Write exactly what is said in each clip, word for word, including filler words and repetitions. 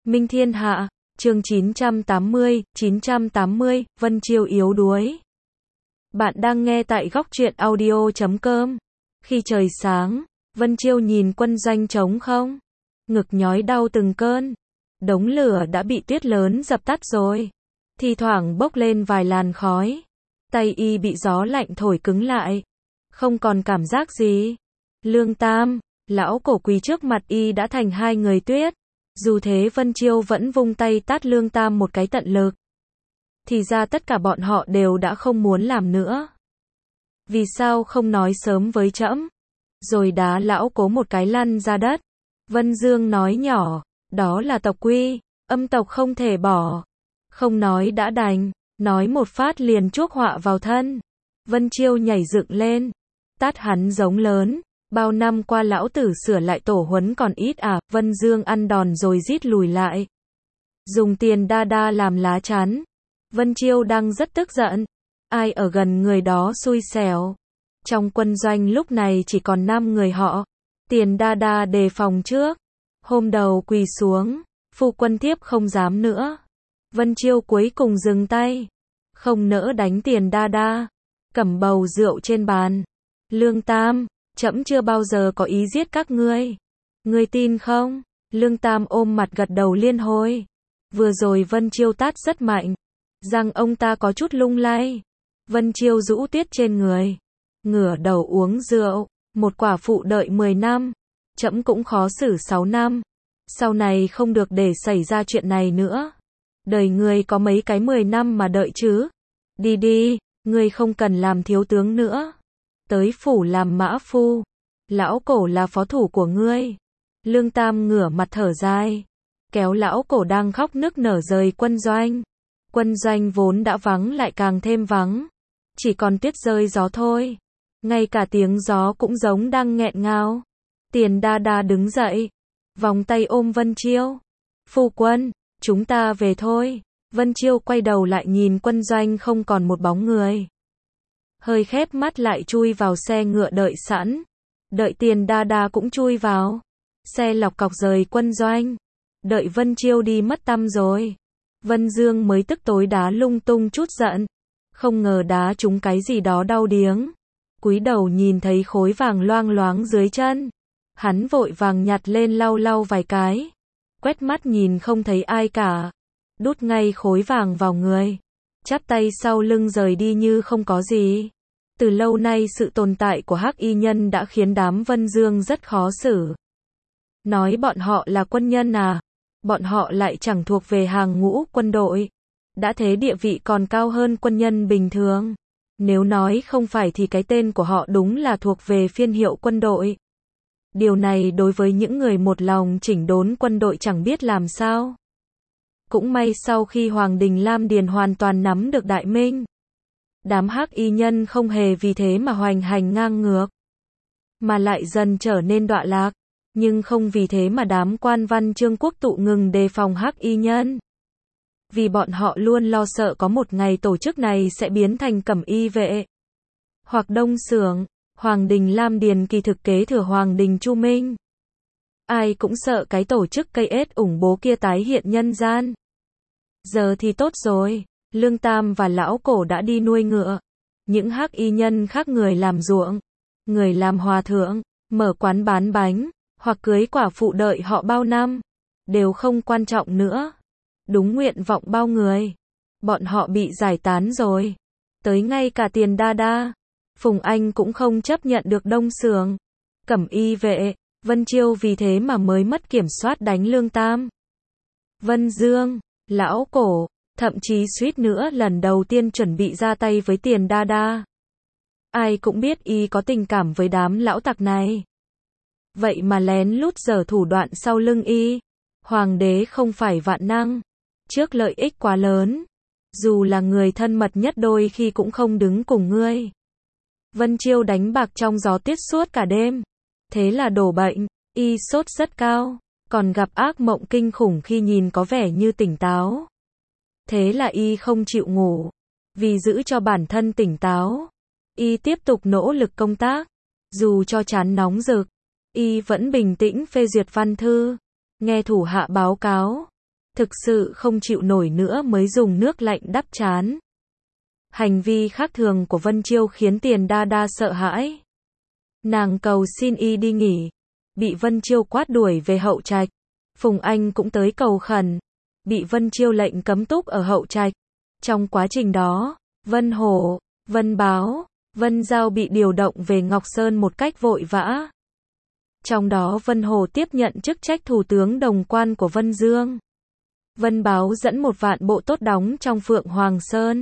Minh Thiên Hạ, chương chín trăm tám mươi, chín trăm tám mươi, Vân Chiêu yếu đuối. Bạn đang nghe tại góc truyện audio chấm com. Khi trời sáng, Vân Chiêu nhìn quân doanh trống không, ngực nhói đau từng cơn. Đống lửa đã bị tuyết lớn dập tắt rồi, thi thoảng bốc lên vài làn khói. Tay y bị gió lạnh thổi cứng lại, không còn cảm giác gì. Lương Tam, lão cổ quỳ trước mặt y đã thành hai người tuyết. Dù thế Vân Chiêu vẫn vung tay tát Lương Tam một cái tận lực. Thì ra tất cả bọn họ đều đã không muốn làm nữa. Vì sao không nói sớm với trẫm? Rồi đá lão cố một cái lăn ra đất. Vân Dương nói nhỏ, đó là tộc quy, âm tộc không thể bỏ. Không nói đã đành, nói một phát liền chuốc họa vào thân. Vân Chiêu nhảy dựng lên, tát hắn giống lớn. Bao năm qua lão tử sửa lại tổ huấn còn ít à, Vân Dương ăn đòn rồi rít lùi lại. Dùng tiền đa đa làm lá chắn. Vân Chiêu đang rất tức giận. Ai ở gần người đó xui xẻo. Trong quân doanh lúc này chỉ còn năm người họ. Tiền đa đa đề phòng trước. Hôm đầu quỳ xuống, phu quân thiếp không dám nữa. Vân Chiêu cuối cùng dừng tay. Không nỡ đánh tiền đa đa. Cầm bầu rượu trên bàn. Lương Tam, trẫm chưa bao giờ có ý giết các ngươi. Ngươi tin không? Lương Tam ôm mặt gật đầu liên hồi. Vừa rồi Vân Chiêu tát rất mạnh. Răng ông ta có chút lung lay. Vân Chiêu rũ tuyết trên người. Ngửa đầu uống rượu. Một quả phụ đợi mười năm. Trẫm cũng khó xử sáu năm. Sau này không được để xảy ra chuyện này nữa. Đời ngươi có mấy cái mười năm mà đợi chứ. Đi đi, ngươi không cần làm thiếu tướng nữa. Tới phủ làm mã phu. Lão cổ là phó thủ của ngươi. Lương Tam ngửa mặt thở dài. Kéo lão cổ đang khóc nức nở rời quân doanh. Quân doanh vốn đã vắng lại càng thêm vắng. Chỉ còn tuyết rơi gió thôi. Ngay cả tiếng gió cũng giống đang nghẹn ngào. Tiền đa đa đứng dậy. Vòng tay ôm Vân Chiêu. Phu quân, chúng ta về thôi. Vân Chiêu quay đầu lại nhìn quân doanh không còn một bóng người. Hơi khép mắt lại chui vào xe ngựa đợi sẵn. Đợi tiền đa đa cũng chui vào. Xe lọc cọc rời quân doanh. Đợi Vân Chiêu đi mất tăm rồi. Vân Dương mới tức tối đá lung tung chút giận. Không ngờ đá trúng cái gì đó đau điếng. Cúi đầu nhìn thấy khối vàng loang loáng dưới chân. Hắn vội vàng nhặt lên lau lau vài cái. Quét mắt nhìn không thấy ai cả. Đút ngay khối vàng vào người. Chắp tay sau lưng rời đi như không có gì. Từ lâu nay sự tồn tại của Hắc Y Nhân đã khiến đám Vân Dương rất khó xử. Nói bọn họ là quân nhân à? Bọn họ lại chẳng thuộc về hàng ngũ quân đội. Đã thế địa vị còn cao hơn quân nhân bình thường. Nếu nói không phải thì cái tên của họ đúng là thuộc về phiên hiệu quân đội. Điều này đối với những người một lòng chỉnh đốn quân đội chẳng biết làm sao. Cũng may sau khi Hoàng Đình Lam Điền hoàn toàn nắm được Đại Minh. Đám Hắc Y Nhân không hề vì thế mà hoành hành ngang ngược. Mà lại dần trở nên đọa lạc. Nhưng không vì thế mà đám quan văn Trương Quốc Tụ ngừng đề phòng Hắc Y Nhân. Vì bọn họ luôn lo sợ có một ngày tổ chức này sẽ biến thành Cẩm Y vệ. Hoặc Đông Xưởng, Hoàng Đình Lam Điền kỳ thực kế thừa Hoàng Đình Chu Minh. Ai cũng sợ cái tổ chức cây ết ủng bố kia tái hiện nhân gian. Giờ thì tốt rồi, Lương Tam và lão cổ đã đi nuôi ngựa. Những Hắc Y Nhân khác người làm ruộng, người làm hòa thượng, mở quán bán bánh, hoặc cưới quả phụ đợi họ bao năm, đều không quan trọng nữa. Đúng nguyện vọng bao người. Bọn họ bị giải tán rồi. Tới ngay cả tiền đa đa. Phùng Anh cũng không chấp nhận được Đông Xưởng, Cẩm Y vệ. Vân Chiêu vì thế mà mới mất kiểm soát đánh Lương Tam. Vân Dương, lão cổ, thậm chí suýt nữa lần đầu tiên chuẩn bị ra tay với tiền đa đa. Ai cũng biết y có tình cảm với đám lão tặc này. Vậy mà lén lút giở thủ đoạn sau lưng y. Hoàng đế không phải vạn năng. Trước lợi ích quá lớn. Dù là người thân mật nhất đôi khi cũng không đứng cùng ngươi. Vân Chiêu đánh bạc trong gió tuyết suốt cả đêm. Thế là đổ bệnh, y sốt rất cao. Còn gặp ác mộng kinh khủng khi nhìn có vẻ như tỉnh táo. Thế là y không chịu ngủ. Vì giữ cho bản thân tỉnh táo, y tiếp tục nỗ lực công tác. Dù cho chán nóng rực, y vẫn bình tĩnh phê duyệt văn thư, nghe thủ hạ báo cáo. thực sự không chịu nổi nữa mới dùng nước lạnh đắp trán. Hành vi khác thường của Vân Chiêu khiến Tiền Đa Đa sợ hãi. Nàng cầu xin y đi nghỉ, bị Vân Chiêu quát đuổi về hậu trạch. Phùng Anh cũng tới cầu khẩn, bị Vân Chiêu lệnh cấm túc ở hậu trạch. Trong quá trình đó, Vân Hổ, Vân Báo, Vân Giao bị điều động về Ngọc Sơn một cách vội vã. Trong đó Vân Hổ tiếp nhận chức trách thủ tướng đồng quan của Vân Dương. Vân Báo dẫn một vạn bộ tốt đóng trong Phượng Hoàng Sơn.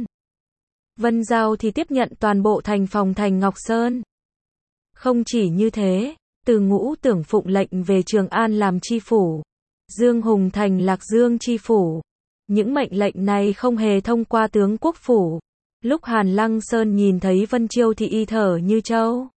Vân Giao thì tiếp nhận toàn bộ thành phòng thành Ngọc Sơn. Không chỉ như thế, Từ Ngũ Tưởng phụng lệnh về Trường An làm chi phủ, Dương Hùng thành Lạc Dương chi phủ. Những mệnh lệnh này không hề thông qua tướng quốc phủ. Lúc Hàn Lăng Sơn nhìn thấy Vân Chiêu thì y thở như trâu.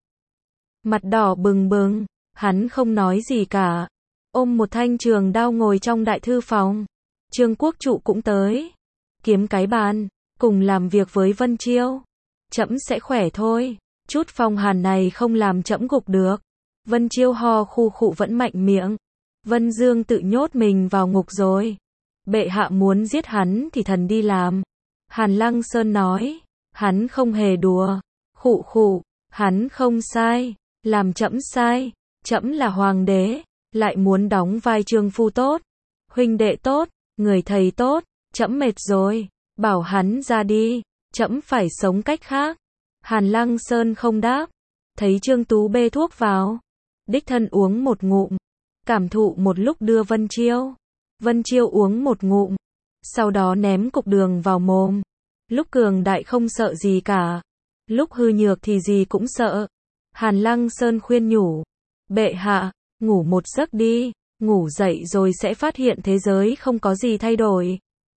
Mặt đỏ bừng bừng, hắn không nói gì cả. Ôm một thanh trường đao ngồi trong đại thư phòng. Trương Quốc Trụ cũng tới. Kiếm cái bàn, cùng làm việc với Vân Chiêu. Trẫm sẽ khỏe thôi. Chút phong hàn này không làm trẫm gục được. Vân Chiêu ho khu khụ vẫn mạnh miệng. Vân Dương tự nhốt mình vào ngục rồi. Bệ hạ muốn giết hắn thì thần đi làm. Hàn Lăng Sơn nói. Hắn không hề đùa. Khụ khụ, hắn không sai. Làm trẫm sai. Trẫm là hoàng đế, lại muốn đóng vai trượng phu tốt, huynh đệ tốt, người thầy tốt. Trẫm mệt rồi, bảo hắn ra đi. Trẫm phải sống cách khác. Hàn Lăng Sơn không đáp. Thấy Trương Tú bê thuốc vào, đích thân uống một ngụm, cảm thụ một lúc đưa Vân Chiêu. Vân Chiêu uống một ngụm, sau đó ném cục đường vào mồm. Lúc cường đại không sợ gì cả, lúc hư nhược thì gì cũng sợ. Hàn Lăng Sơn khuyên nhủ, bệ hạ, ngủ một giấc đi, ngủ dậy rồi sẽ phát hiện thế giới không có gì thay đổi.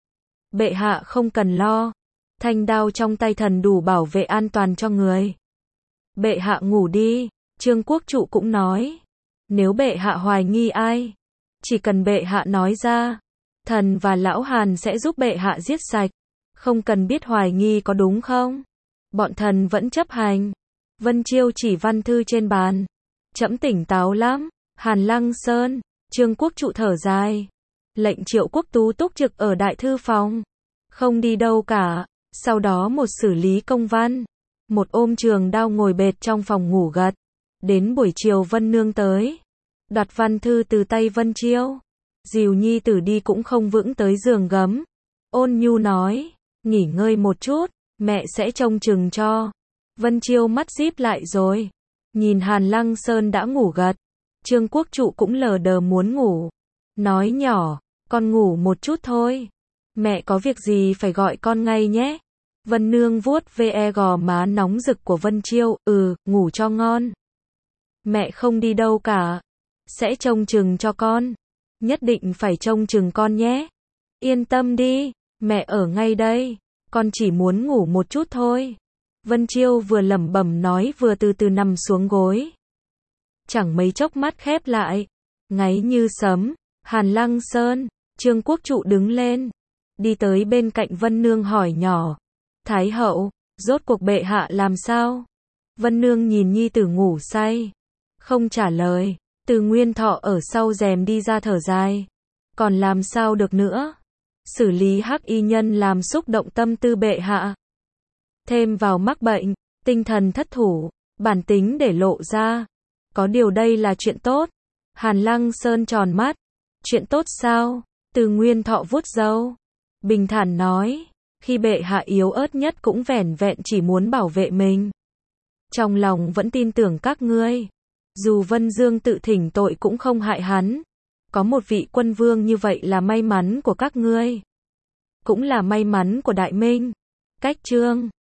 Bệ hạ không cần lo, thanh đao trong tay thần đủ bảo vệ an toàn cho người. Bệ hạ ngủ đi. Trương Quốc Trụ cũng nói, nếu bệ hạ hoài nghi ai, chỉ cần bệ hạ nói ra, thần và lão Hàn sẽ giúp bệ hạ giết sạch. Không cần biết hoài nghi có đúng không? Bọn thần vẫn chấp hành. Vân Chiêu chỉ văn thư trên bàn. Trẫm tỉnh táo lắm. Hàn Lăng Sơn, Trương Quốc Trụ thở dài. Lệnh Triệu Quốc Tú túc trực ở đại thư phòng, không đi đâu cả. Sau đó một xử lý công văn, một ôm trường đao ngồi bệt trong phòng ngủ gật. Đến buổi chiều Vân Nương tới, đoạt văn thư từ tay Vân Chiêu. Dìu nhi tử đi cũng không vững tới giường gấm. Ôn nhu nói, nghỉ ngơi một chút, mẹ sẽ trông chừng cho. Vân Chiêu mắt díp lại rồi, nhìn Hàn Lăng Sơn đã ngủ gật. Trương Quốc Trụ cũng lờ đờ muốn ngủ, nói nhỏ, con ngủ một chút thôi, mẹ có việc gì phải gọi con ngay nhé. Vân Nương vuốt ve gò má nóng rực của Vân Chiêu, ừ, ngủ cho ngon. Mẹ không đi đâu cả, sẽ trông chừng cho con, nhất định phải trông chừng con nhé. Yên tâm đi, mẹ ở ngay đây, con chỉ muốn ngủ một chút thôi. Vân Chiêu vừa lẩm bẩm nói vừa từ từ nằm xuống gối. Chẳng mấy chốc mắt khép lại, ngáy như sấm. Hàn Lăng Sơn, Trương Quốc Trụ đứng lên, đi tới bên cạnh Vân Nương hỏi nhỏ, Thái hậu, rốt cuộc bệ hạ làm sao? Vân Nương nhìn nhi tử ngủ say, không trả lời. Từ Nguyên Thọ ở sau rèm đi ra thở dài, còn làm sao được nữa? Xử lý hắc y nhân làm xúc động tâm tư bệ hạ, thêm vào mắc bệnh, tinh thần thất thủ, bản tính để lộ ra. Có điều đây là chuyện tốt. Hàn Lăng Sơn tròn mắt, chuyện tốt sao? Từ Nguyên Thọ vuốt râu, bình thản nói, khi bệ hạ yếu ớt nhất cũng vẻn vẹn chỉ muốn bảo vệ mình. Trong lòng vẫn tin tưởng các ngươi. Dù Vân Dương tự thỉnh tội cũng không hại hắn. Có một vị quân vương như vậy là may mắn của các ngươi, cũng là may mắn của Đại Minh. Cách chương